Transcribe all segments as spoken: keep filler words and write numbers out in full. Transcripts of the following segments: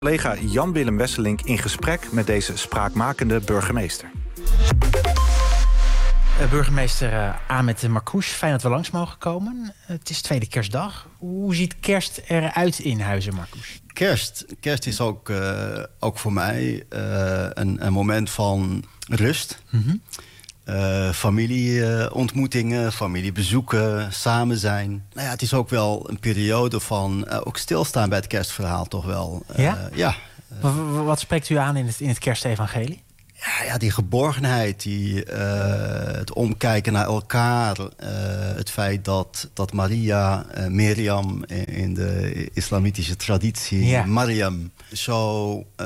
Collega Jan-Willem Wesselink in gesprek met deze spraakmakende burgemeester. Uh, burgemeester uh, Ahmed Marcouch, fijn dat we langs mogen komen. Uh, het is tweede kerstdag. Hoe ziet kerst eruit in Huizen Marcouch? Kerst, kerst is ook, uh, ook voor mij uh, een, een moment van rust. Mm-hmm. Uh, familieontmoetingen, uh, familiebezoeken, samen zijn. Nou ja, het is ook wel een periode van uh, ook stilstaan bij het kerstverhaal toch wel. Uh, ja? ja. Uh, wat, wat spreekt u aan in het, in het kerstevangelie? Ja, ja, die geborgenheid, die, uh, het omkijken naar elkaar. Uh, het feit dat, dat Maria, uh, Miriam in, in de islamitische traditie, ja. Mariam, zo uh,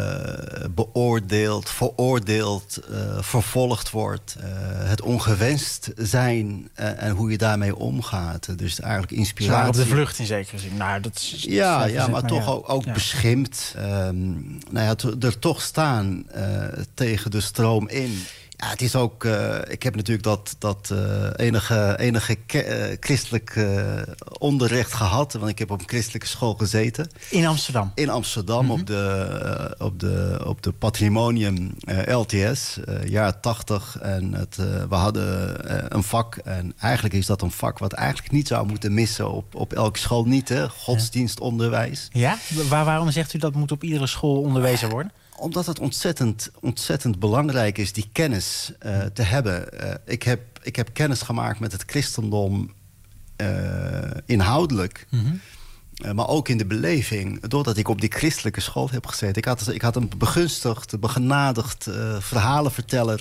beoordeeld, veroordeeld, uh, vervolgd wordt. Uh, het ongewenst zijn uh, en hoe je daarmee omgaat. Dus eigenlijk inspiratie. Zwaar op de vlucht in zekere zin. Nou, dat is, ja, dat ja, maar, maar toch ja. ook, ook ja. beschimpt. Um, nou ja, to, er toch staan uh, tegen de stroom in. Ja, het is ook... Uh, ik heb natuurlijk dat, dat uh, enige, enige ke- uh, christelijk uh, onderricht gehad. Want ik heb op een christelijke school gezeten. In Amsterdam? In Amsterdam, mm-hmm. op, de, uh, op, de, op de Patrimonium uh, L T S, uh, jaren tachtig. En het, uh, we hadden uh, een vak. En eigenlijk is dat een vak wat eigenlijk niet zou moeten missen op, op elke school niet. Hè? Godsdienstonderwijs. Ja? Waar, waarom zegt u dat moet op iedere school onderwezen worden? Omdat het ontzettend, ontzettend belangrijk is die kennis uh, te hebben. Uh, ik, heb, ik heb kennis gemaakt met het christendom uh, inhoudelijk. Mm-hmm. Uh, maar ook in de beleving. Doordat ik op die christelijke school heb gezeten. Ik had, ik had een begunstigd, begenadigd uh, verhalenverteller.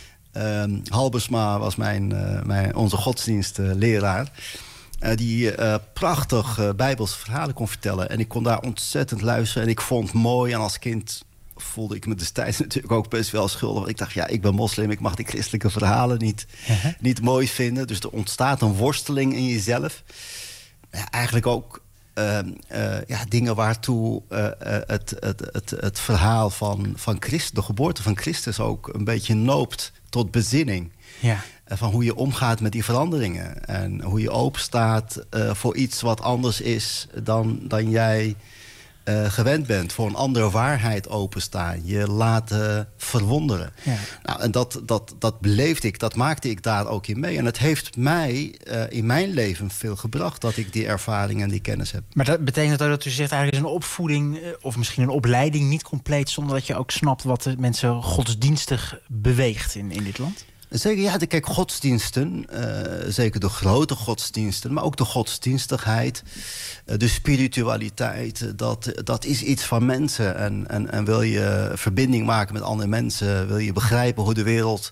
Uh, Halbersma was mijn, uh, mijn, onze godsdienstleraar. Uh, die uh, prachtig uh, bijbelse verhalen kon vertellen. En ik kon daar ontzettend luisteren. En ik vond het mooi. En als kind voelde ik me destijds natuurlijk ook best wel schuldig. Want ik dacht, ja, ik ben moslim, ik mag die christelijke verhalen niet, uh-huh. niet mooi vinden. Dus er ontstaat een worsteling in jezelf. Ja, eigenlijk ook uh, uh, ja, dingen waartoe uh, uh, het, het, het, het verhaal van, van Christus, de geboorte van Christus ook een beetje noopt tot bezinning. Ja. Van hoe je omgaat met die veranderingen. En hoe je openstaat uh, voor iets wat anders is dan, dan jij uh, gewend bent. Voor een andere waarheid openstaan. Je laten verwonderen. Ja. Nou, en dat, dat, dat beleefde ik, dat maakte ik daar ook in mee. En het heeft mij uh, in mijn leven veel gebracht dat ik die ervaring en die kennis heb. Maar dat betekent ook dat u zegt eigenlijk is een opvoeding of misschien een opleiding niet compleet zonder dat je ook snapt wat de mensen godsdienstig beweegt in, in dit land? Zeker, ja, kijk, godsdiensten, uh, zeker de grote godsdiensten, maar ook de godsdienstigheid, uh, de spiritualiteit, uh, dat, dat is iets van mensen. En, en, en wil je verbinding maken met andere mensen, wil je begrijpen hoe de wereld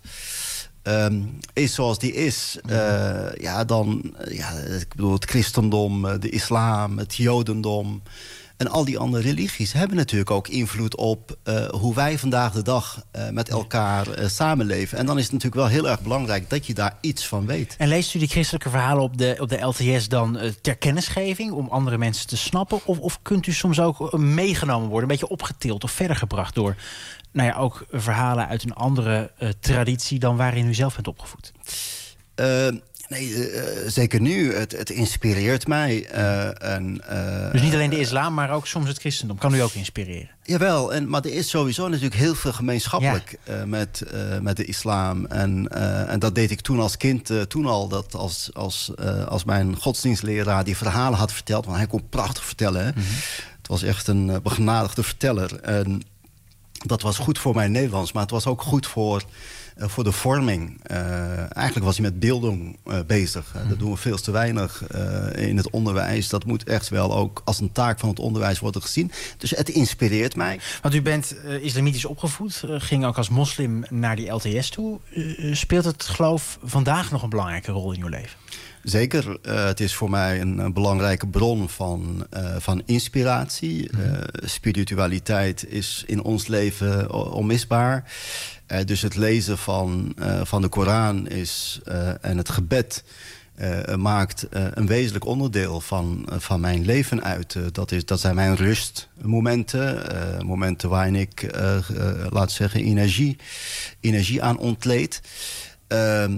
um, is zoals die is, uh, ja, dan, uh, ja, ik bedoel, het christendom, de islam, het jodendom en al die andere religies hebben natuurlijk ook invloed op uh, hoe wij vandaag de dag uh, met elkaar uh, samenleven. En dan is het natuurlijk wel heel erg belangrijk dat je daar iets van weet. En leest u die christelijke verhalen op de, op de L T S dan uh, ter kennisgeving om andere mensen te snappen? Of, of kunt u soms ook uh, meegenomen worden, een beetje opgetild of verder gebracht door nou ja, ook verhalen uit een andere uh, traditie dan waarin u zelf bent opgevoed? Uh, Nee, uh, zeker nu. Het, het inspireert mij. Uh, en, uh, dus niet alleen de islam, maar ook soms het christendom. Kan u ook inspireren? Jawel, en, maar er is sowieso natuurlijk heel veel gemeenschappelijk ja. uh, met, uh, met de islam. En, uh, en dat deed ik toen als kind uh, toen al. Dat als, als, uh, als mijn godsdienstleraar die verhalen had verteld. Want hij kon prachtig vertellen. Hè? Mm-hmm. Het was echt een uh, begenadigde verteller. En dat was goed voor mijn Nederlands. Maar het was ook goed voor... Uh, voor de vorming. Uh, eigenlijk was hij met beelding uh, bezig. Uh, dat doen we veel te weinig uh, in het onderwijs. Dat moet echt wel ook als een taak van het onderwijs worden gezien. Dus het inspireert mij. Want u bent uh, islamitisch opgevoed. Uh, ging ook als moslim naar die L T S toe. Uh, speelt het geloof vandaag nog een belangrijke rol in uw leven? Zeker. Uh, het is voor mij een, een belangrijke bron van, uh, van inspiratie. Mm-hmm. Uh, spiritualiteit is in ons leven onmisbaar. Uh, dus het lezen van, uh, van de Koran is, uh, en het gebed uh, maakt uh, een wezenlijk onderdeel van, uh, van mijn leven uit. Uh, dat, is, dat zijn mijn rustmomenten. Uh, momenten waarin ik, uh, uh, laat zeggen, energie, energie aan ontleed. Uh,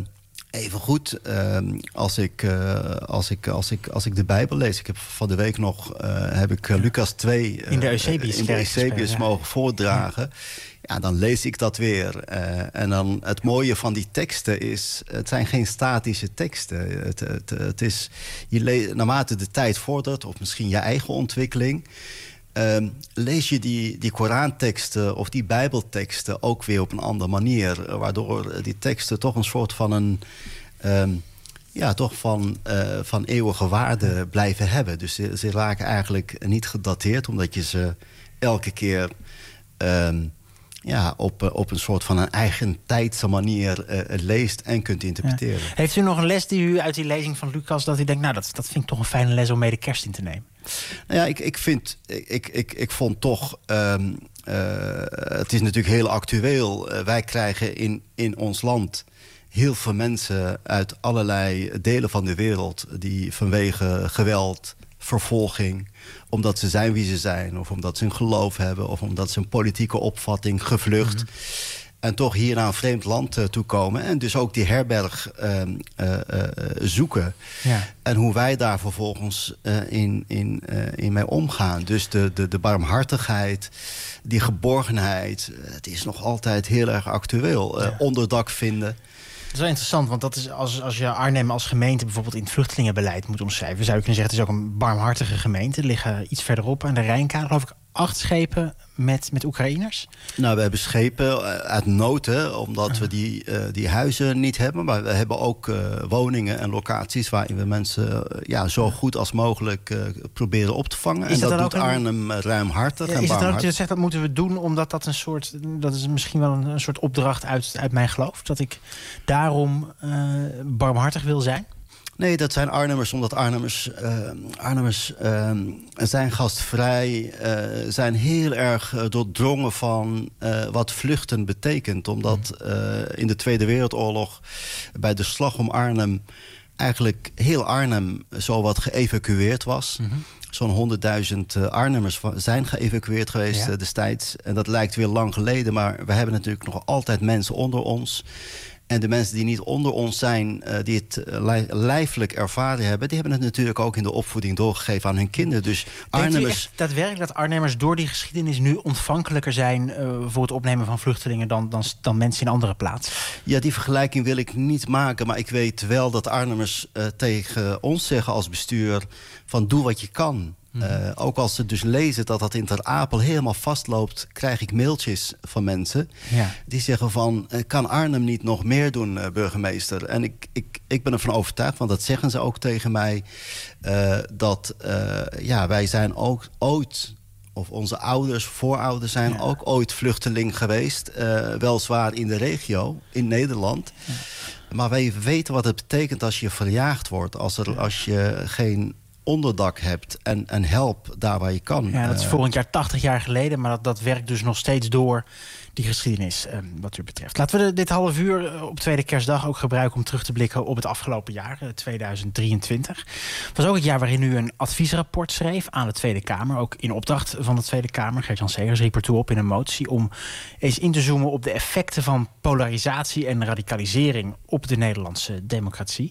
Even goed, uh, als, ik, uh, als, ik, als, ik, als ik de Bijbel lees. Ik heb van de week nog uh, heb ik uh, Lucas twee uh, in de Eusebius, in de Eusebius ja. mogen voordragen. Ja. ja, dan lees ik dat weer. Uh, en dan het mooie van die teksten is, het zijn geen statische teksten. Het, het, het is, je le- naarmate de tijd vordert, of misschien je eigen ontwikkeling, Um, lees je die, die Koranteksten of die Bijbelteksten ook weer op een andere manier. Waardoor die teksten toch een soort van een um, ja, toch van, uh, van eeuwige waarde blijven hebben. Dus ze, ze raken eigenlijk niet gedateerd, omdat je ze elke keer um, ja, op, op een soort van een eigen tijdse manier uh, leest en kunt interpreteren. Ja. Heeft u nog een les die u uit die lezing van Lucas, dat u denkt, nou, dat, dat vind ik toch een fijne les om mee de kerst in te nemen? Nou ja, ik, ik vind, ik, ik, ik vond toch, um, uh, het is natuurlijk heel actueel. Uh, wij krijgen in, in ons land heel veel mensen uit allerlei delen van de wereld die vanwege geweld, vervolging, omdat ze zijn wie ze zijn, of omdat ze een geloof hebben, of omdat ze een politieke opvatting gevlucht, mm-hmm. en toch hier naar een vreemd land uh, toe komen. En dus ook die herberg uh, uh, uh, zoeken. Ja. En hoe wij daar vervolgens uh, in, in, uh, in mee omgaan. Dus de, de, de barmhartigheid, die geborgenheid, uh, het is nog altijd heel erg actueel. Uh, ja. Onderdak vinden. Dat is wel interessant, want dat is als, als je Arnhem als gemeente bijvoorbeeld in het vluchtelingenbeleid moet omschrijven, zou je kunnen zeggen, het is ook een barmhartige gemeente. Er liggen iets verderop aan de Rijnkade, geloof ik, acht schepen met, met Oekraïners. Nou, we hebben schepen uit nood, hè, omdat uh-huh. we die, uh, die huizen niet hebben. Maar we hebben ook uh, woningen en locaties waarin we mensen uh, ja, zo goed als mogelijk uh, proberen op te vangen. Is en dat, dat doet een... Arnhem ruimhartig. Ja, en is het dan ook, je zegt dat moeten we doen omdat dat een soort, dat is misschien wel een, een soort opdracht uit, uit mijn geloof, dat ik daarom uh, barmhartig wil zijn? Nee, dat zijn Arnhemmers, omdat Arnhemmers, uh, Arnhemmers uh, zijn gastvrij, uh, zijn heel erg uh, doordrongen van uh, wat vluchten betekent. Omdat uh, in de Tweede Wereldoorlog bij de slag om Arnhem eigenlijk heel Arnhem zowat geëvacueerd was. Mm-hmm. Zo'n honderdduizend uh, Arnhemmers zijn geëvacueerd geweest ja. uh, destijds. En dat lijkt weer lang geleden, maar we hebben natuurlijk nog altijd mensen onder ons. En de mensen die niet onder ons zijn, uh, die het uh, lijfelijk ervaren hebben, die hebben het natuurlijk ook in de opvoeding doorgegeven aan hun kinderen. Dus Arnhemmers. Denkt u echt daadwerkelijk dat Arnhemmers door die geschiedenis nu ontvankelijker zijn uh, voor het opnemen van vluchtelingen dan, dan, dan mensen in andere plaatsen? Ja, die vergelijking wil ik niet maken, maar ik weet wel dat Arnhemmers uh, tegen ons zeggen als bestuur van doe wat je kan. Uh, ook als ze dus lezen dat dat in Ter Apel helemaal vastloopt, krijg ik mailtjes van mensen ja. die zeggen van, uh, kan Arnhem niet nog meer doen, uh, burgemeester? En ik, ik, ik ben ervan overtuigd, want dat zeggen ze ook tegen mij, uh, dat uh, ja, wij zijn ook ooit, of onze ouders, voorouders zijn ja. ook ooit vluchteling geweest. Uh, weliswaar in de regio, in Nederland. Ja. Maar wij weten wat het betekent als je verjaagd wordt, als, er, als je geen onderdak hebt en, en help daar waar je kan. Ja, dat is volgend jaar tachtig jaar geleden, maar dat, dat werkt dus nog steeds door, die geschiedenis, eh, wat u betreft. Laten we de, dit half uur op tweede kerstdag ook gebruiken om terug te blikken op het afgelopen jaar, eh, tweeduizend drieëntwintig. Het was ook het jaar waarin u een adviesrapport schreef aan de Tweede Kamer, ook in opdracht van de Tweede Kamer. Gert-Jan Segers riep ertoe op in een motie om eens in te zoomen op de effecten van polarisatie en radicalisering op de Nederlandse democratie.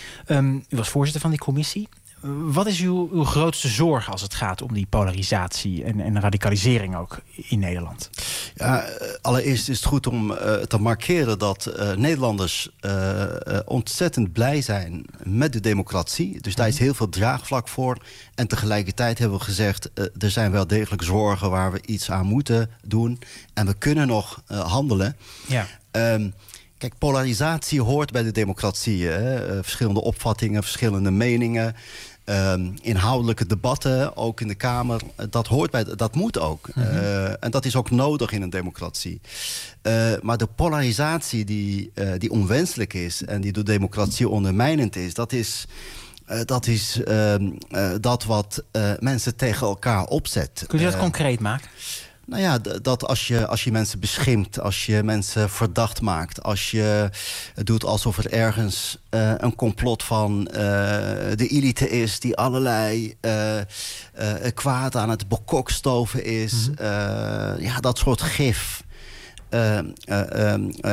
Um, u was voorzitter van die commissie. Wat is uw, uw grootste zorg als het gaat om die polarisatie en, en radicalisering ook in Nederland? Ja, allereerst is het goed om uh, te markeren dat uh, Nederlanders uh, uh, ontzettend blij zijn met de democratie. Dus daar is heel veel draagvlak voor. En tegelijkertijd hebben we gezegd, uh, er zijn wel degelijk zorgen waar we iets aan moeten doen. En we kunnen nog uh, handelen. Ja. Um, Kijk, polarisatie hoort bij de democratie. Hè? Uh, verschillende opvattingen, verschillende meningen. Um, inhoudelijke debatten, ook in de Kamer. Uh, dat hoort bij, dat moet ook. Mm-hmm. Uh, en dat is ook nodig in een democratie. Uh, maar de polarisatie die, uh, die onwenselijk is en die door democratie ondermijnend is, dat is, uh, dat, is uh, uh, dat wat uh, mensen tegen elkaar opzet. Kun je dat uh, concreet maken? Nou ja, dat als je, als je mensen beschimpt, als je mensen verdacht maakt, als je doet alsof er ergens uh, een complot van uh, de elite is die allerlei uh, uh, kwaad aan het bekokstoven is. Mm-hmm. uh, ja, dat soort gif. Uh, uh, uh, uh,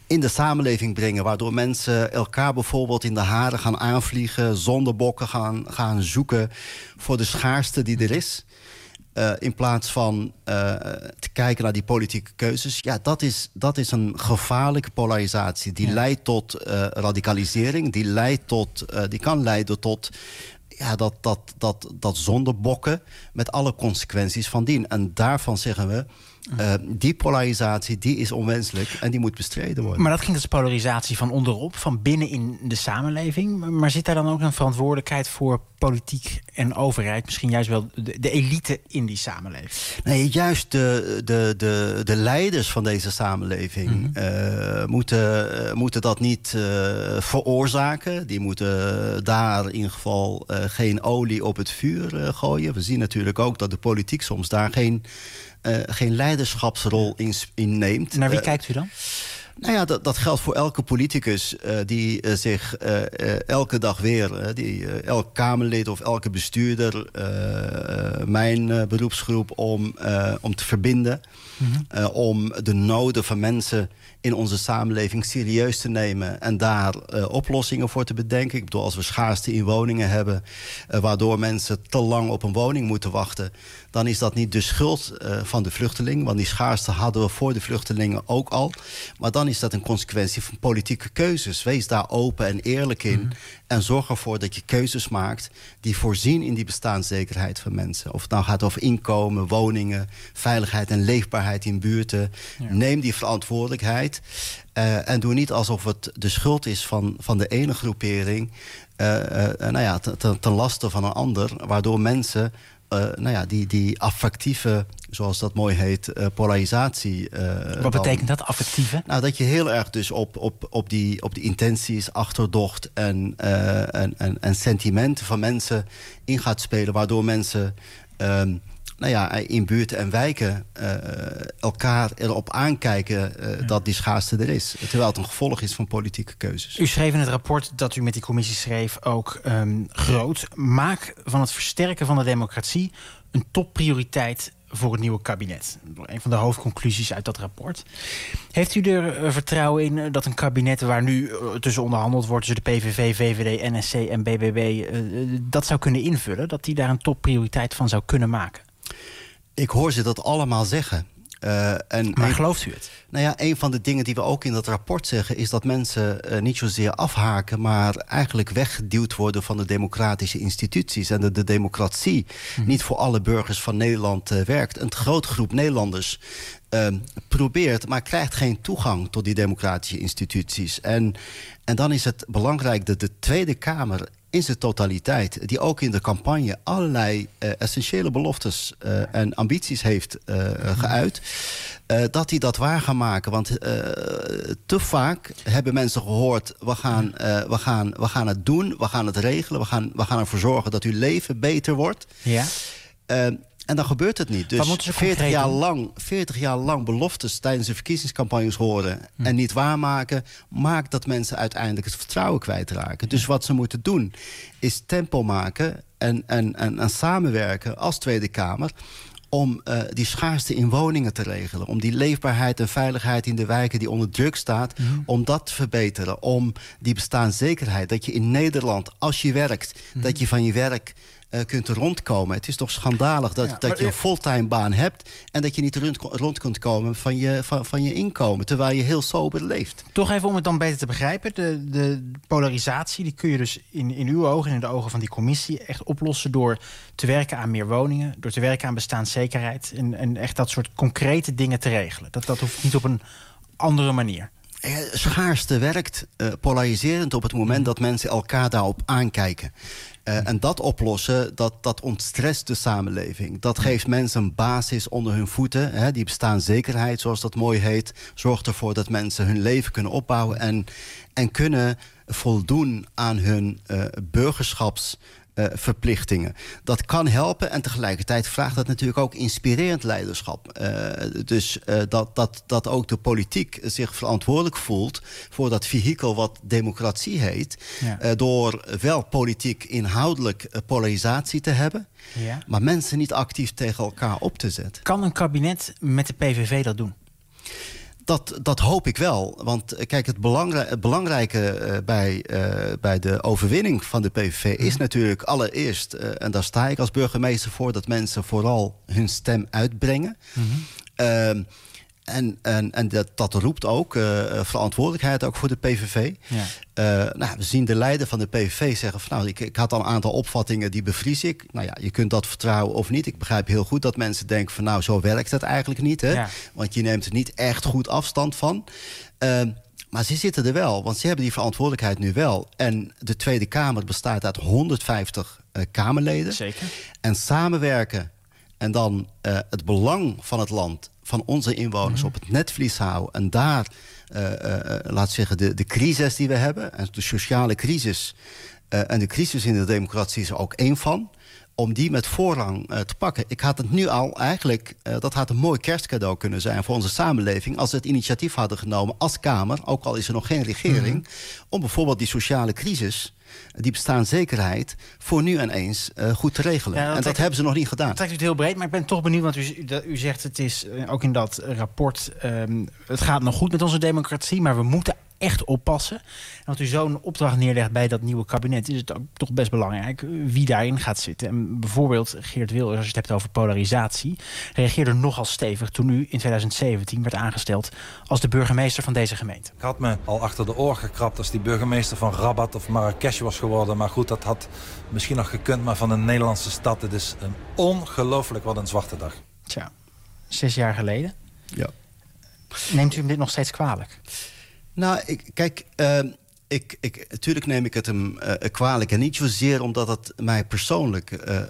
in de samenleving brengen, waardoor mensen elkaar bijvoorbeeld in de haren gaan aanvliegen, zondebokken gaan, gaan zoeken voor de schaarste die er is. Uh, in plaats van uh, te kijken naar die politieke keuzes. Ja, dat is, dat is een gevaarlijke polarisatie. Die ja. leidt tot uh, radicalisering. Die, leidt tot, uh, die kan leiden tot ja, dat, dat, dat, dat zondebokken met alle consequenties van dien. En daarvan zeggen we, Uh, die polarisatie die is onwenselijk en die moet bestreden worden. Maar dat ging als polarisatie van onderop, van binnen in de samenleving. Maar zit daar dan ook een verantwoordelijkheid voor politiek en overheid? Misschien juist wel de, de elite in die samenleving? Nee, juist de, de, de, de leiders van deze samenleving mm-hmm. uh, moeten, uh, moeten dat niet uh, veroorzaken. Die moeten daar in ieder geval uh, geen olie op het vuur uh, gooien. We zien natuurlijk ook dat de politiek soms daar geen... Uh, geen leiderschapsrol in, in neemt. Naar wie uh, kijkt u dan? Nou ja, dat, dat geldt voor elke politicus uh, die uh, zich uh, uh, elke dag weer... Uh, die, uh, elk Kamerlid of elke bestuurder... Uh, uh, mijn uh, beroepsgroep om, uh, om te verbinden... Mm-hmm. Uh, om de noden van mensen in onze samenleving serieus te nemen... en daar uh, oplossingen voor te bedenken. Ik bedoel, als we schaarste in woningen hebben... Uh, waardoor mensen te lang op een woning moeten wachten... dan is dat niet de schuld uh, van de vluchteling... want die schaarste hadden we voor de vluchtelingen ook al. Maar dan is dat een consequentie van politieke keuzes. Wees daar open en eerlijk in... Mm-hmm. en zorg ervoor dat je keuzes maakt... die voorzien in die bestaanszekerheid van mensen. Of het nou gaat over inkomen, woningen... veiligheid en leefbaarheid in buurten. Ja. Neem die verantwoordelijkheid... Uh, en doe niet alsof het de schuld is van, van de ene groepering... Uh, uh, nou ja, ten, ten laste van een ander... waardoor mensen uh, nou ja, die, die affectieve, zoals dat mooi heet, uh, polarisatie... Uh, Wat dan, betekent dat, affectieve? Nou, dat je heel erg dus op, op, op, die, op die intenties, achterdocht en, uh, en, en, en sentimenten van mensen in gaat spelen... waardoor mensen... Um, nou ja, in buurten en wijken uh, elkaar erop aankijken uh, ja. dat die schaarste er is. Terwijl het een gevolg is van politieke keuzes. U schreef in het rapport dat u met die commissie schreef ook um, groot... maak van het versterken van de democratie een topprioriteit voor het nieuwe kabinet. Een van de hoofdconclusies uit dat rapport. Heeft u er uh, vertrouwen in uh, dat een kabinet waar nu uh, tussen onderhandeld wordt... tussen de P V V, V V D, N S C en B B B... Uh, dat zou kunnen invullen? Dat die daar een topprioriteit van zou kunnen maken? Ik hoor ze dat allemaal zeggen. Uh, en maar een, gelooft u het? Nou ja, een van de dingen die we ook in dat rapport zeggen... is dat mensen uh, niet zozeer afhaken... maar eigenlijk weggeduwd worden van de democratische instituties... en de, de democratie hm. niet voor alle burgers van Nederland uh, werkt. Een grote groep Nederlanders uh, probeert... maar krijgt geen toegang tot die democratische instituties. En, en dan is het belangrijk dat de Tweede Kamer... in zijn totaliteit, die ook in de campagne allerlei uh, essentiële beloftes uh, en ambities heeft uh, geuit, uh, dat die dat waar gaan maken. Want uh, te vaak hebben mensen gehoord, we gaan, uh, we, gaan, we gaan het doen, we gaan het regelen, we gaan, we gaan ervoor zorgen dat uw leven beter wordt. Ja. Uh, En dan gebeurt het niet. Dus veertig jaar, lang, veertig jaar lang beloftes tijdens de verkiezingscampagnes horen... Hm. en niet waarmaken, maakt dat mensen uiteindelijk het vertrouwen kwijtraken. Dus wat ze moeten doen, is tempo maken en, en, en, en samenwerken als Tweede Kamer... om uh, die schaarste in woningen te regelen. Om die leefbaarheid en veiligheid in de wijken die onder druk staat... Mm. om dat te verbeteren. Om die bestaanszekerheid. Dat je in Nederland, als je werkt... Mm. dat je van je werk uh, kunt rondkomen. Het is toch schandalig dat, ja, dat je een fulltime baan hebt... en dat je niet rond, rond kunt komen van je, van, van je inkomen... terwijl je heel sober leeft. Toch even om het dan beter te begrijpen. De, de polarisatie die kun je dus in, in uw ogen en in de ogen van die commissie... echt oplossen door te werken aan meer woningen... door te werken aan bestaanszekerheid... en, en echt dat soort concrete dingen te regelen. Dat, dat hoeft niet op een andere manier. Schaarste werkt uh, polariserend op het moment dat mensen elkaar daarop aankijken. Uh, en dat oplossen, dat, dat ontstrest de samenleving. Dat geeft mensen een basis onder hun voeten. Hè, die bestaanszekerheid, zoals dat mooi heet... zorgt ervoor dat mensen hun leven kunnen opbouwen... en, en kunnen voldoen aan hun uh, burgerschaps... Uh, verplichtingen. Dat kan helpen en tegelijkertijd vraagt dat natuurlijk ook inspirerend leiderschap. Uh, dus uh, dat, dat, dat ook de politiek zich verantwoordelijk voelt voor dat vehikel wat democratie heet. Ja. Uh, door wel politiek inhoudelijk uh, polarisatie te hebben, ja. maar mensen niet actief tegen elkaar op te zetten. Kan een kabinet met de P V V dat doen? dat, dat hoop ik wel. Want uh, kijk, het, belangrij- het belangrijke uh, bij, uh, bij de overwinning van de P V V is mm-hmm. natuurlijk allereerst... Uh, en daar sta ik als burgemeester voor... dat mensen vooral hun stem uitbrengen. Mm-hmm. Uh, En, en, en dat, dat roept ook uh, verantwoordelijkheid ook voor de P V V. Ja. Uh, nou, we zien de leider van de P V V zeggen... van, nou, ik, ik had al een aantal opvattingen, die bevries ik. Nou ja, je kunt dat vertrouwen of niet. Ik begrijp heel goed dat mensen denken van... nou, zo werkt het eigenlijk niet. Hè? Ja. Want je neemt er niet echt goed afstand van. Uh, maar ze zitten er wel, want ze hebben die verantwoordelijkheid nu wel. En de Tweede Kamer bestaat uit honderdvijftig uh, Kamerleden. Zeker. En samenwerken en dan uh, het belang van het land... van onze inwoners mm-hmm. op het netvlies houden... en daar, uh, uh, laat zeggen, de, de crisis die we hebben... en de sociale crisis uh, en de crisis in de democratie is er ook één van... om die met voorrang uh, te pakken. Ik had het nu al eigenlijk... Uh, dat had een mooi kerstcadeau kunnen zijn voor onze samenleving... als we het initiatief hadden genomen als Kamer... ook al is er nog geen regering... Mm-hmm. om bijvoorbeeld die sociale crisis... die bestaanszekerheid voor nu en eens uh, goed te regelen. Ja, dat en dat hebben ze nog niet gedaan. Dat trekt u het heel breed, maar ik ben toch benieuwd... want u, u zegt, het is uh, ook in dat rapport... Um, het gaat nog goed met onze democratie... maar we moeten echt oppassen. En dat u zo'n opdracht neerlegt bij dat nieuwe kabinet... is het ook toch best belangrijk wie daarin gaat zitten. En bijvoorbeeld Geert Wilders, als je het hebt over polarisatie... reageerde nogal stevig toen u in twintig zeventien werd aangesteld... als de burgemeester van deze gemeente. Ik had me al achter de oor gekrapt als die burgemeester van Rabat of Marrakesh was geworden. Maar goed, dat had misschien nog gekund, maar van een Nederlandse stad. Het is een ongelooflijk wat een zwarte dag. Tja, zes jaar geleden. Ja. Neemt u hem dit nog steeds kwalijk? Nou, ik, kijk, uh, ik, ik, natuurlijk neem ik het hem uh, kwalijk. En niet zozeer omdat het mij persoonlijk uh, uh,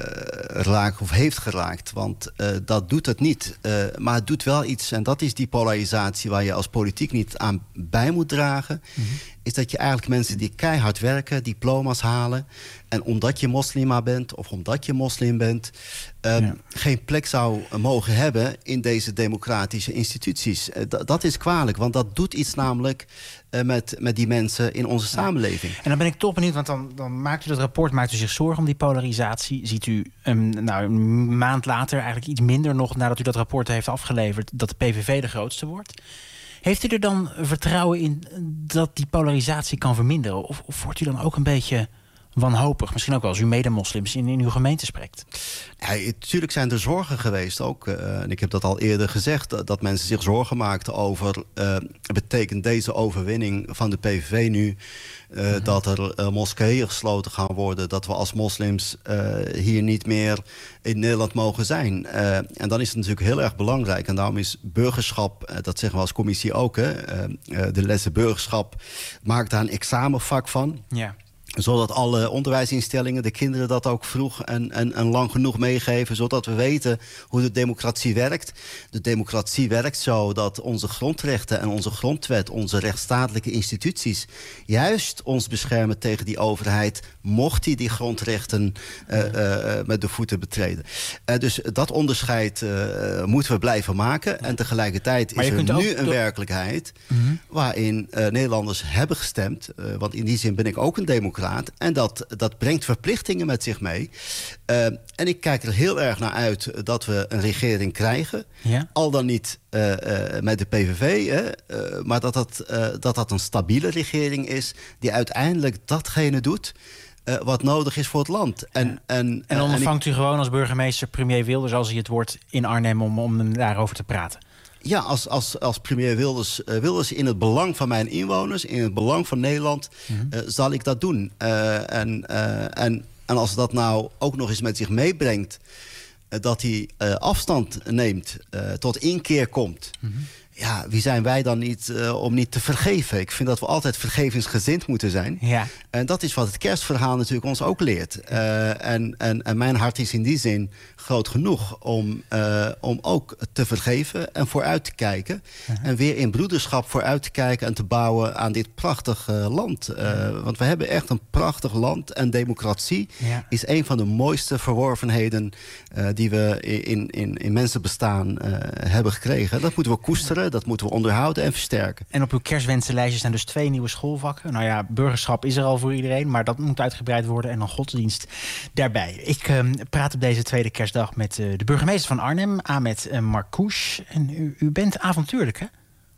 raakt of heeft geraakt. Want uh, dat doet het niet. Uh, maar het doet wel iets. En dat is die polarisatie waar je als politiek niet aan bij moet dragen. Mm-hmm. Is dat je eigenlijk mensen die keihard werken, diploma's halen... en omdat je moslima bent of omdat je moslim bent... Uh, ja. geen plek zou mogen hebben in deze democratische instituties. Uh, d- dat is kwalijk, want dat doet iets namelijk... Uh, met, met die mensen in onze samenleving. En dan ben ik toch benieuwd, want dan, dan maakt u dat rapport... maakt u zich zorgen om die polarisatie. Ziet u um, nou, een maand later, eigenlijk iets minder nog... nadat u dat rapport heeft afgeleverd... dat de P V V de grootste wordt... Heeft u er dan vertrouwen in dat die polarisatie kan verminderen? Of, of wordt u dan ook een beetje wanhopig? Misschien ook wel als u mede-moslims in, in uw gemeente spreekt. Ja, natuurlijk zijn er zorgen geweest ook. Uh, en ik heb dat al eerder gezegd. Dat, dat mensen zich zorgen maakten over... Uh, betekent deze overwinning van de P V V nu... Uh, mm-hmm. dat er uh, moskeeën gesloten gaan worden... dat we als moslims uh, hier niet meer in Nederland mogen zijn. Uh, en dan is het natuurlijk heel erg belangrijk. En daarom is burgerschap, uh, dat zeggen we als commissie ook... Hè, uh, uh, de lessen burgerschap maakt daar een examenvak van... Ja. Zodat alle onderwijsinstellingen de kinderen dat ook vroeg en, en, en lang genoeg meegeven. Zodat we weten hoe de democratie werkt. De democratie werkt zo dat onze grondrechten en onze grondwet... onze rechtsstatelijke instituties juist ons beschermen tegen die overheid... mocht die die grondrechten uh, uh, met de voeten betreden. Uh, dus dat onderscheid uh, moeten we blijven maken. En tegelijkertijd is er nu een werkelijkheid... Mm-hmm. waarin uh, Nederlanders hebben gestemd. Uh, want in die zin ben ik ook een democraat. En dat, dat brengt verplichtingen met zich mee. Uh, en ik kijk er heel erg naar uit dat we een regering krijgen. Ja. Al dan niet uh, uh, met de P V V. Hè, uh, maar dat dat, uh, dat dat een stabiele regering is... die uiteindelijk datgene doet... Uh, wat nodig is voor het land. En, ja. en, en dan ontvangt ik... u gewoon als burgemeester premier Wilders... als hij het wordt in Arnhem om, om daarover te praten. Ja, als, als, als premier Wilders, uh, Wilders in het belang van mijn inwoners... in het belang van Nederland, mm-hmm. uh, zal ik dat doen. Uh, en, uh, en, en als dat nou ook nog eens met zich meebrengt... Uh, dat hij uh, afstand neemt, uh, tot inkeer komt... Mm-hmm. Ja, wie zijn wij dan niet uh, om niet te vergeven? Ik vind dat we altijd vergevensgezind moeten zijn. Ja. En dat is wat het kerstverhaal natuurlijk ons ook leert. Uh, en, en, en mijn hart is in die zin groot genoeg om, uh, om ook te vergeven en vooruit te kijken. Uh-huh. En weer in broederschap vooruit te kijken en te bouwen aan dit prachtige uh, land. Uh, want we hebben echt een prachtig land en democratie ja. is een van de mooiste verworvenheden uh, die we in, in, in mensenbestaan uh, hebben gekregen. Dat moeten we koesteren. Dat moeten we onderhouden en versterken. En op uw kerstwensenlijstje staan dus twee nieuwe schoolvakken. Nou ja, burgerschap is er al voor iedereen, maar dat moet uitgebreid worden en dan godsdienst daarbij. Ik uh, praat op deze tweede kerstdag met uh, de burgemeester van Arnhem, Ahmed uh, Marcouch. En u, u bent avontuurlijk, hè?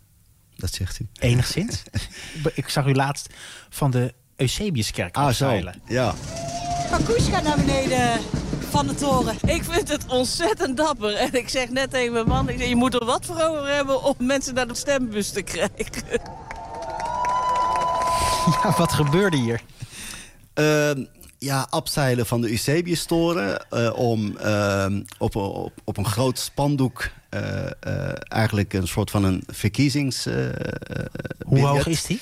dat zegt u. Enigszins. Ik zag u laatst van de Eusebiuskerk afzeilen. Ah, zo. Ja. Marcouch gaat naar beneden van de toren. Ik vind het ontzettend dapper. En ik zeg net tegen mijn man, ik zeg, je moet er wat voor over hebben om mensen naar de stembus te krijgen. Ja, wat gebeurde hier? Uh, ja, abzeilen van de Eusebiustoren uh, om uh, op, op, op een groot spandoek uh, uh, eigenlijk een soort van een verkiezings. Uh, Hoe hoog is die?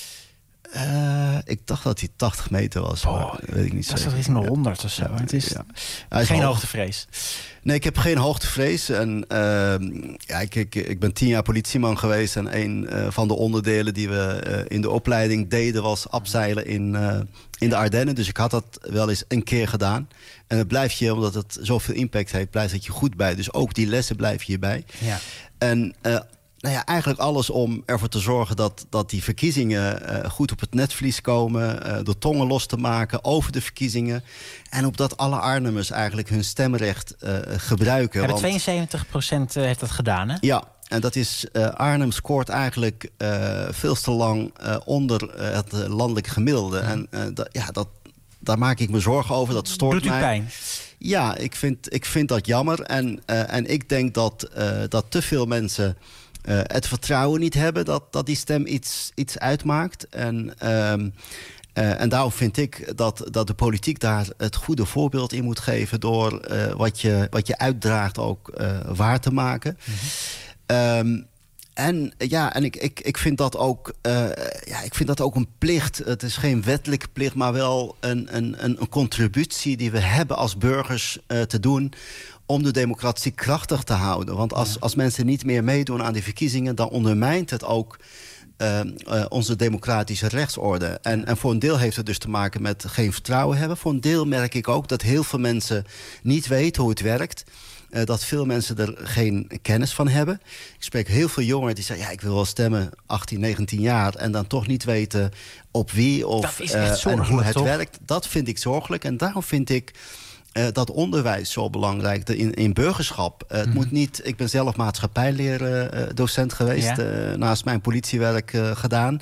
Uh, ik dacht dat hij tachtig meter was. Oh, maar weet ik niet dat zeker. is nog honderd of zo. Ja, het is, ja. Hij is geen hoog. hoogtevrees. Nee, ik heb geen hoogtevrees. En, uh, ja, ik, ik, ik ben tien jaar politieman geweest. En een uh, van de onderdelen die we uh, in de opleiding deden was abzeilen in, uh, in de Ardennen. Dus ik had dat wel eens een keer gedaan. En het blijft je, omdat het zoveel impact heeft, blijft het je goed bij. Dus ook die lessen blijf je hierbij. Ja. En uh, nou ja, eigenlijk alles om ervoor te zorgen dat, dat die verkiezingen uh, goed op het netvlies komen. Uh, de tongen los te maken over de verkiezingen. En opdat alle Arnhemmers eigenlijk hun stemrecht uh, gebruiken. Ja, de want, tweeënzeventig procent heeft dat gedaan, hè? Ja, en dat is, uh, Arnhem scoort eigenlijk uh, veel te lang uh, onder uh, het uh, landelijk gemiddelde. Ja. En uh, da, ja, dat, daar maak ik me zorgen over. Dat stoort mij. Doet u pijn? Ja, ik vind, ik vind dat jammer. En, uh, en ik denk dat, uh, dat te veel mensen uh, het vertrouwen niet hebben dat, dat die stem iets, iets uitmaakt. En, um, uh, en daarom vind ik dat, dat de politiek daar het goede voorbeeld in moet geven door uh, wat, je, wat je uitdraagt ook uh, waar te maken. Mm-hmm. Um, En ja, en ik, ik, ik, vind dat ook, uh, ja, ik vind dat ook een plicht. Het is geen wettelijke plicht, maar wel een, een, een contributie die we hebben als burgers uh, te doen om de democratie krachtig te houden. Want als, ja. als mensen niet meer meedoen aan die verkiezingen, dan ondermijnt het ook uh, uh, onze democratische rechtsorde. En, en voor een deel heeft het dus te maken met geen vertrouwen hebben. Voor een deel merk ik ook dat heel veel mensen niet weten hoe het werkt. Uh, dat veel mensen er geen kennis van hebben. Ik spreek heel veel jongeren die zeggen, ja, ik wil wel stemmen, achttien, negentien jaar... en dan toch niet weten op wie of dat is echt uh, en hoe het toch? werkt. Dat vind ik zorgelijk. En daarom vind ik uh, dat onderwijs zo belangrijk, de, in, in burgerschap. Uh, mm-hmm. Het moet niet, ik ben zelf maatschappijleerdocent uh, geweest... Ja? Uh, naast mijn politiewerk uh, gedaan...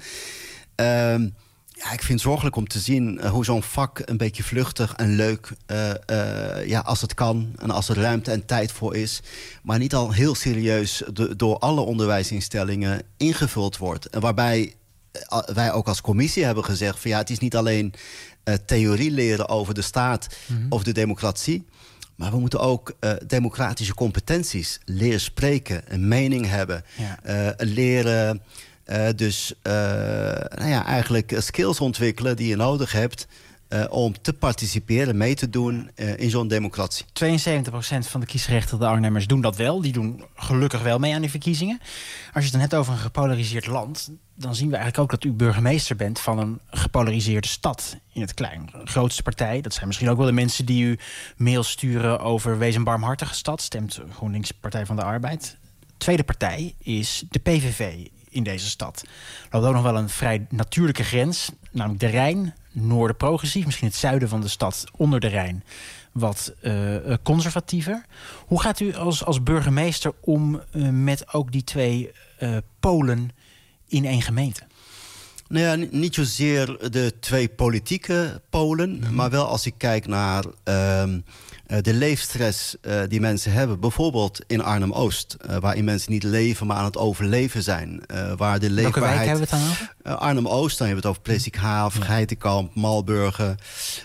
Uh, Ja, ik vind het zorgelijk om te zien uh, hoe zo'n vak een beetje vluchtig en leuk... Uh, uh, ja, als het kan en als er ruimte en tijd voor is... maar niet al heel serieus de, door alle onderwijsinstellingen ingevuld wordt. En waarbij uh, wij ook als commissie hebben gezegd... van ja, het is niet alleen uh, theorie leren over de staat mm-hmm. of de democratie... maar we moeten ook uh, democratische competenties leren spreken... een mening hebben, ja. uh, leren... Uh, dus uh, nou ja, eigenlijk skills ontwikkelen die je nodig hebt... Uh, om te participeren, mee te doen uh, in zo'n democratie. tweeënzeventig procent van de kiesgerechtigde Arnhemmers doen dat wel. Die doen gelukkig wel mee aan die verkiezingen. Als je het dan hebt over een gepolariseerd land... dan zien we eigenlijk ook dat u burgemeester bent... van een gepolariseerde stad in het klein. De grootste partij, dat zijn misschien ook wel de mensen... die u mails sturen over wees een barmhartige stad. Stemt GroenLinks Partij van de Arbeid. Tweede partij is de P V V... in deze stad. Er loopt ook nog wel een vrij natuurlijke grens, namelijk de Rijn, noorden progressief, misschien het zuiden van de stad onder de Rijn, wat uh, conservatiever. Hoe gaat u als, als burgemeester om uh, met ook die twee uh, polen in één gemeente? Nou ja, niet zozeer de twee politieke polen, mm-hmm. maar wel als ik kijk naar uh, de leefstress uh, die mensen hebben. Bijvoorbeeld in Arnhem-Oost, uh, waarin mensen niet leven, maar aan het overleven zijn. Uh, waar de Welke wijk hebben we het dan over? Uh, Arnhem-Oost, dan hebben we het over Presikhaaf, ja. Geitenkamp, Malburgen,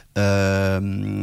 uh,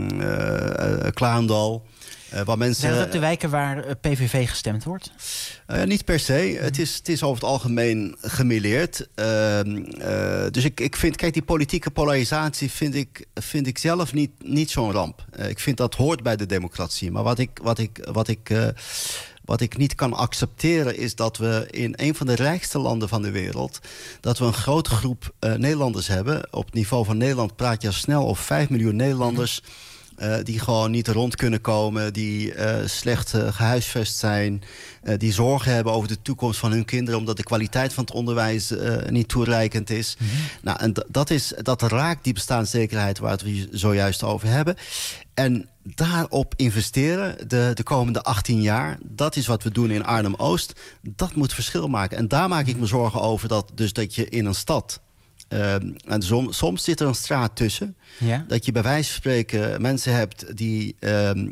uh, Klaandal. Uh, waar mensen, zijn dat ook de wijken waar uh, P V V gestemd wordt? Uh, niet per se. Mm. Het, is, het is over het algemeen gemêleerd. Uh, uh, dus ik, ik vind, kijk, die politieke polarisatie vind ik, vind ik zelf niet, niet zo'n ramp. Uh, ik vind dat hoort bij de democratie. Maar wat ik, wat ik, wat ik, uh, wat ik niet kan accepteren is dat we in een van de rijkste landen van de wereld... dat we een grote groep uh, Nederlanders hebben. Op het niveau van Nederland praat je al snel over vijf miljoen Nederlanders... Mm. Uh, die gewoon niet rond kunnen komen, die uh, slecht uh, gehuisvest zijn... Uh, die zorgen hebben over de toekomst van hun kinderen... omdat de kwaliteit van het onderwijs uh, niet toereikend is. Mm-hmm. Nou, en d- dat, is, dat raakt die bestaanszekerheid waar we het zojuist over hebben. En daarop investeren de, de komende achttien jaar. Dat is wat we doen in Arnhem-Oost. Dat moet verschil maken. En daar maak ik me zorgen over dat, dus dat je in een stad... Uh, en som, soms zit er een straat tussen. Ja. Dat je bij wijze van spreken mensen hebt die, uh, uh,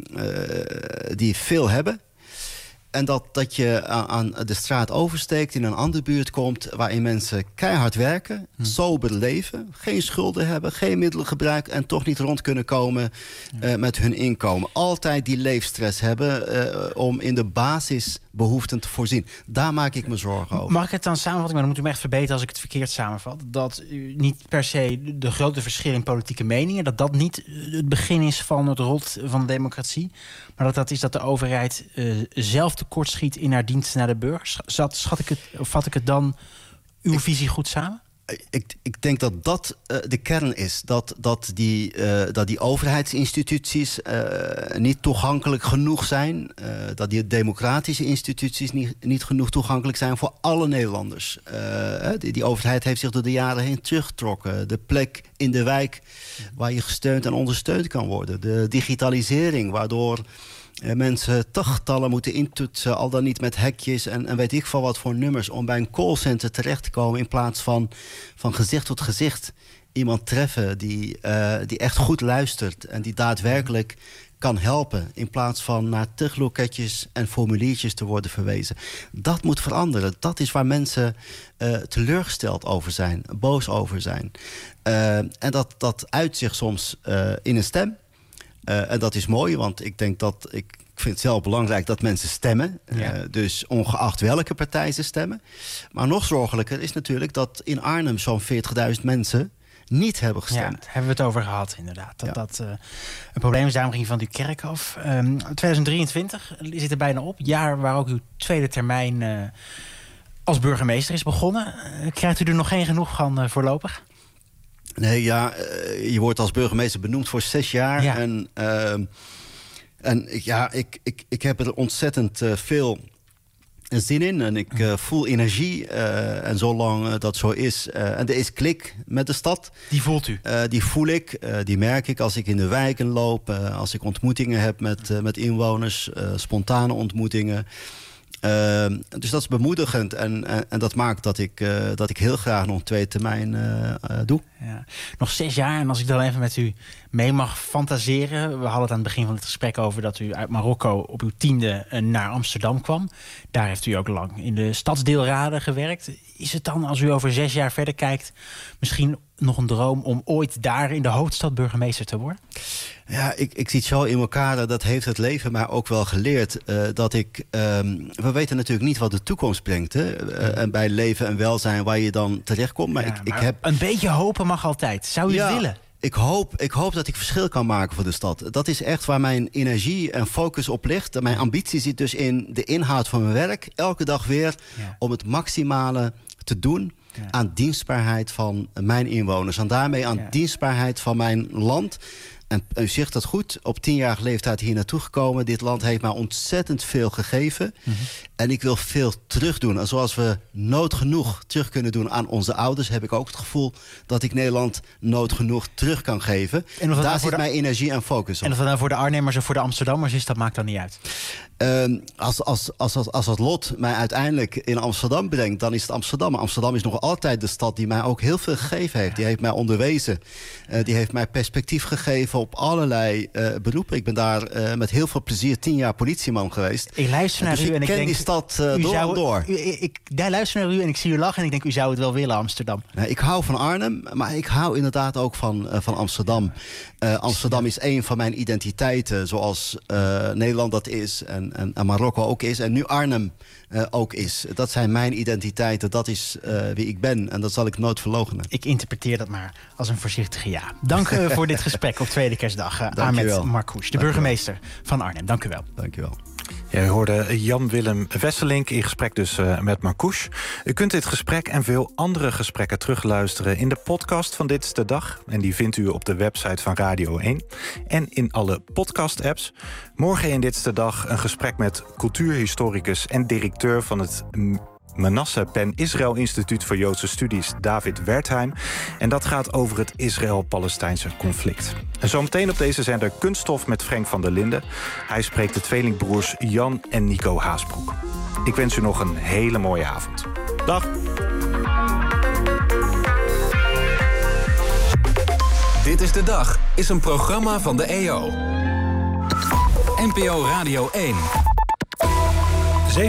die veel hebben. En dat, dat je aan de straat oversteekt, in een andere buurt komt... waarin mensen keihard werken, hm. sober leven... geen schulden hebben, geen middelen gebruiken... en toch niet rond kunnen komen uh, met hun inkomen. Altijd die leefstress hebben uh, om in de basisbehoeften te voorzien. Daar maak ik me zorgen over. Mag ik het dan samenvatten? Maar dan moet u me echt verbeteren als ik het verkeerd samenvat. Dat u niet per se de grote verschillen in politieke meningen... dat dat niet het begin is van het rot van de democratie... maar dat dat is dat de overheid uh, zelf tekortschiet in haar diensten naar de burgers. Zat, schat ik het, of vat ik het dan uw ik, visie goed samen? Ik, ik denk dat dat uh, de kern is. Dat, dat, die, uh, dat die overheidsinstituties uh, niet toegankelijk genoeg zijn. Uh, dat die democratische instituties niet, niet genoeg toegankelijk zijn voor alle Nederlanders. Uh, die, die overheid heeft zich door de jaren heen teruggetrokken. De plek in de wijk waar je gesteund en ondersteund kan worden. De digitalisering waardoor... Uh, mensen tachtallen moeten intoetsen, al dan niet met hekjes en, en weet ik veel wat voor nummers... om bij een callcenter terecht te komen in plaats van, van gezicht tot gezicht iemand treffen... Die, uh, die echt goed luistert en die daadwerkelijk kan helpen... in plaats van naar tegloketjes en formuliertjes te worden verwezen. Dat moet veranderen. Dat is waar mensen uh, teleurgesteld over zijn, boos over zijn. Uh, en dat, dat uit zich soms uh, in een stem... Uh, en dat is mooi, want ik denk dat ik, ik vind het zelf belangrijk dat mensen stemmen. Ja. Uh, dus ongeacht welke partij ze stemmen. Maar nog zorgelijker is natuurlijk dat in Arnhem zo'n veertigduizend mensen niet hebben gestemd. Ja, daar hebben we het over gehad, inderdaad. Dat ja. dat uh, een probleem is. Daarom ging van uw kerk af. Um, tweeduizend drieëntwintig zit er bijna op. Jaar waar ook uw tweede termijn uh, als burgemeester is begonnen. Uh, krijgt u er nog geen genoeg van uh, voorlopig? Nee, ja, je wordt als burgemeester benoemd voor zes jaar. Ja. En, uh, en ja, ik, ik, ik heb er ontzettend uh, veel zin in. En ik uh, voel energie. Uh, en zolang uh, dat zo is... Uh, en er is klik met de stad. Die voelt u? Uh, die voel ik. Uh, die merk ik als ik in de wijken loop. Uh, als ik ontmoetingen heb met, uh, met inwoners. Uh, spontane ontmoetingen. Uh, dus dat is bemoedigend en, en, en dat maakt dat ik, uh, dat ik heel graag nog twee termijn uh, uh, doe. Ja. Nog zes jaar en als ik dan even met u mee mag fantaseren. We hadden het aan het begin van het gesprek over dat u uit Marokko op uw tiende naar Amsterdam kwam. Daar heeft u ook lang in de stadsdeelraden gewerkt. Is het dan, als u over zes jaar verder kijkt, misschien nog een droom om ooit daar in de hoofdstad burgemeester te worden? Ja, ik, ik zie het zo in elkaar. Dat heeft het leven mij ook wel geleerd. Uh, dat ik, um, we weten natuurlijk niet wat de toekomst brengt. Hè? Uh, en bij leven en welzijn waar je dan terechtkomt. Maar, ja, ik, maar ik heb... een beetje hopen mag altijd. Zou u ja, het willen? Ik hoop, ik hoop dat ik verschil kan maken voor de stad. Dat is echt waar mijn energie en focus op ligt. Mijn ambitie zit dus in de inhoud van mijn werk. Elke dag weer ja. om het maximale te doen ja. aan dienstbaarheid van mijn inwoners. En daarmee aan ja. dienstbaarheid van mijn land. En u zegt dat goed, op tienjarige leeftijd hier naartoe gekomen. Dit land heeft mij ontzettend veel gegeven. Mm-hmm. En ik wil veel terugdoen. En zoals we noodgenoeg terug kunnen doen aan onze ouders... heb ik ook het gevoel dat ik Nederland noodgenoeg terug kan geven. En daar nou zit de... mijn energie en focus op. En of dat nou voor de Arnhemmers of voor de Amsterdammers is, dat maakt dan niet uit? Uh, als, als, als, als, als het lot mij uiteindelijk in Amsterdam brengt, dan is het Amsterdam. Maar Amsterdam is nog altijd de stad die mij ook heel veel gegeven heeft. Die heeft mij onderwezen. Uh, die heeft mij perspectief gegeven op allerlei uh, beroepen. Ik ben daar uh, met heel veel plezier tien jaar politieman geweest. Ik luister naar dus u en ik ken denk... die stad uh, door zou, en door. U, ik, ik luister naar u en ik zie u lachen en ik denk, u zou het wel willen, Amsterdam. Nee, ik hou van Arnhem, maar ik hou inderdaad ook van, uh, van Amsterdam. Uh, Amsterdam is een van mijn identiteiten, zoals uh, Nederland dat is en, en, en Marokko ook is. En nu Arnhem uh, ook is. Dat zijn mijn identiteiten, dat is uh, wie ik ben. En dat zal ik nooit verloochenen. Ik interpreteer dat maar als een voorzichtige ja. Dank uh, voor dit gesprek op tweede kerstdag. Uh, Ahmed Marcouch, de burgemeester van Arnhem. Dank u wel. Dank u wel. Ja, u hoorde Jan-Willem Wesselink in gesprek dus uh, met Marcouch. U kunt dit gesprek en veel andere gesprekken terugluisteren in de podcast van Dit is de Dag. En die vindt u op de website van Radio één. En in alle podcast-apps. Morgen in Dit is de Dag een gesprek met cultuurhistoricus en directeur van het Manasse Pen Israël Instituut voor Joodse Studies David Wertheim. En dat gaat over het Israël-Palestijnse conflict. En zometeen op deze zender Kunststof met Frank van der Linden. Hij spreekt de tweelingbroers Jan en Nico Haasbroek. Ik wens u nog een hele mooie avond. Dag! Dit is de Dag is een programma van de E O. N P O Radio één.